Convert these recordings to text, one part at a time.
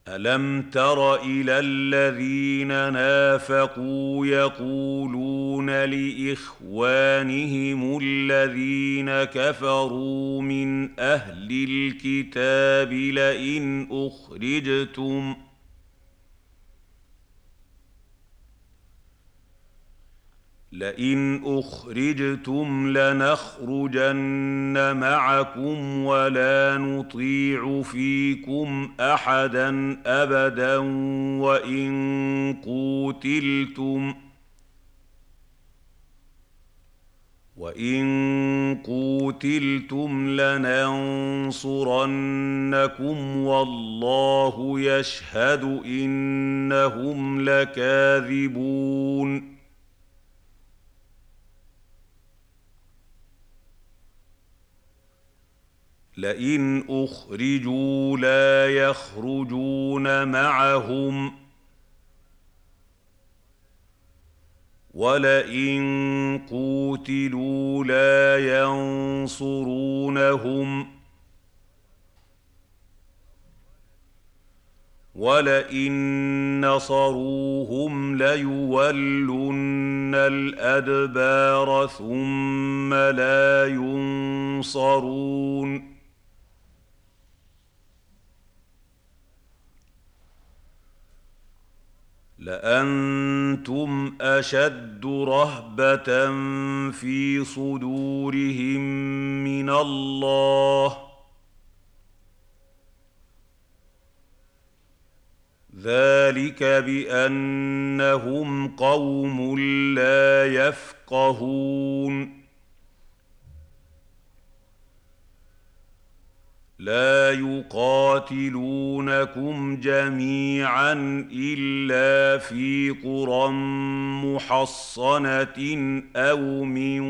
ألم تر إلى الذين نافقوا يقولون لإخوانهم الذين كفروا من أهل الكتاب لئن أخرجتم لنخرجن معكم ولا نطيع فيكم أحدا أبدا وإن قوتلتم لننصرنكم والله يشهد إنهم لكاذبون لئن أخرجوا لا يخرجون معهم ولئن قوتلوا لا ينصرونهم ولئن نصروهم ليولن الأدبار ثم لا ينصرون لأنتم أشد رهبة في صدورهم من الله ذلك بأنهم قوم لا يفقهون لا يقاتلونكم جميعا إلا في قرى محصنة أو من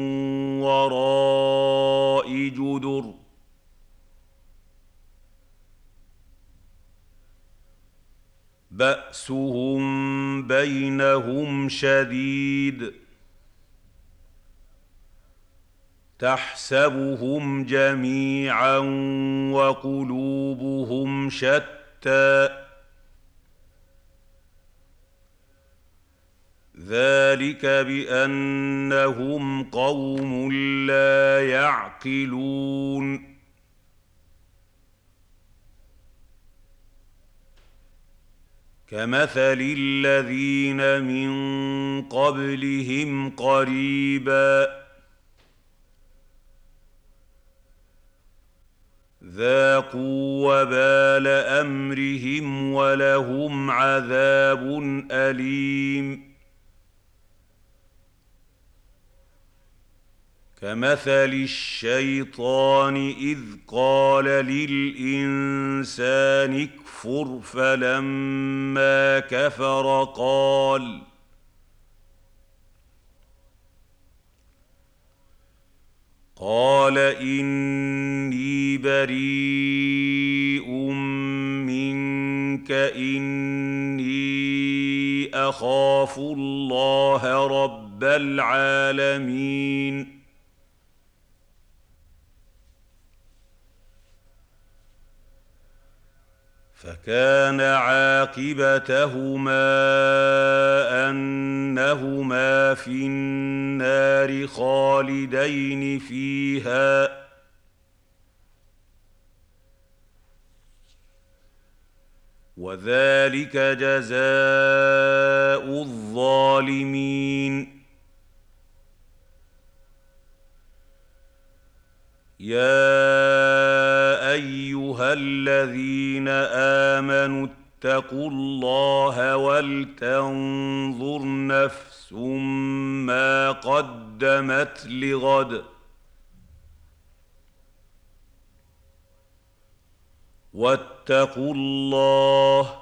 وراء جدر بأسهم بينهم شديد تحسبهم جميعا وقلوبهم شتى ذلك بأنهم قوم لا يعقلون كمثل الذين من قبلهم قريبا ذاقوا وبال أمرهم ولهم عذاب أليم كمثل الشيطان إذ قال للإنسان اكفر فلما كفر قال إني بريء منك إني أخاف الله رب العالمين فكان عاقبتهما أنهما في النار خالدين فيها وذلك جزاء الظالمين يا أيها الذين آمنوا اتقوا الله ولتنظر نفس ما قدمت لغد واتقوا الله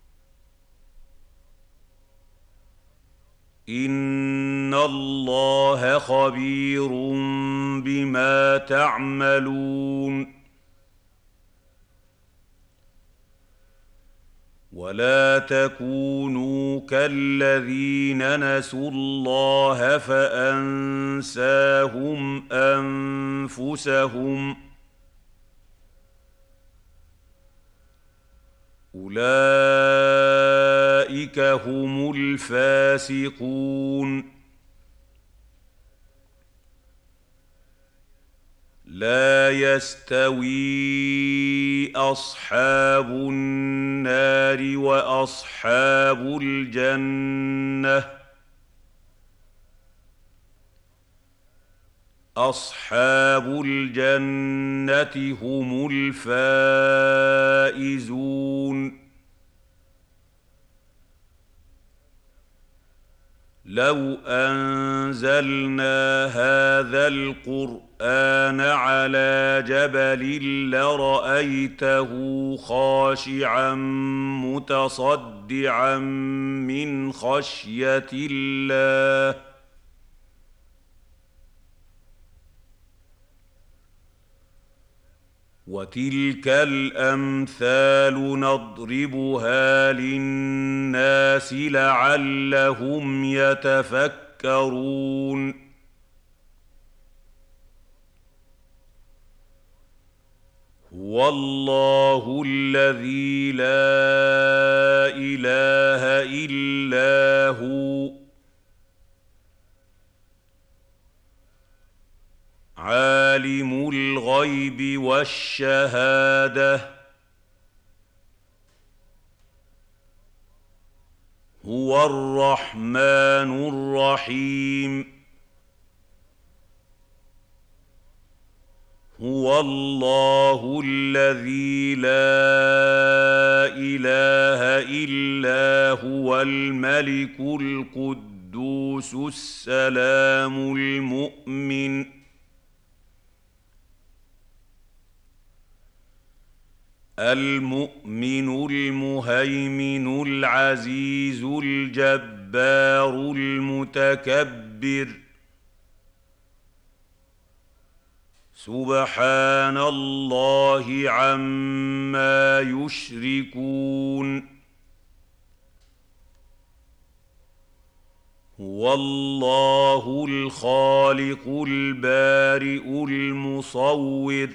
إن الله خبير بما تعملون ولا تكونوا كالذين نسوا الله فأنساهم أنفسهم أولئك أولئك هم الفاسقون لا يستوي أصحاب النار وأصحاب الجنة أصحاب الجنة هم الفائزون لو أنزلنا هذا القرآن على جبل لرأيته خاشعا متصدعا من خشية الله وتلك الأمثال نضربها للناس لعلهم يتفكرون هو الله الذي لا إله إلا هو عالم الغيب والشهادة هو الرحمن الرحيم هو الله الذي لا إله إلا هو الملك القدوس السلام المؤمن المهيمن العزيز الجبار المتكبر سبحان الله عما يشركون هو الله الخالق البارئ المصور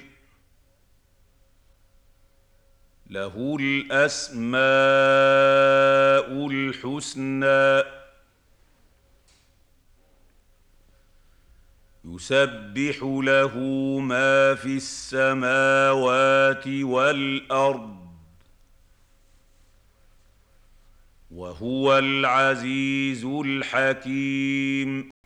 له الأسماء الحسنى يسبح له ما في السماوات والأرض وهو العزيز الحكيم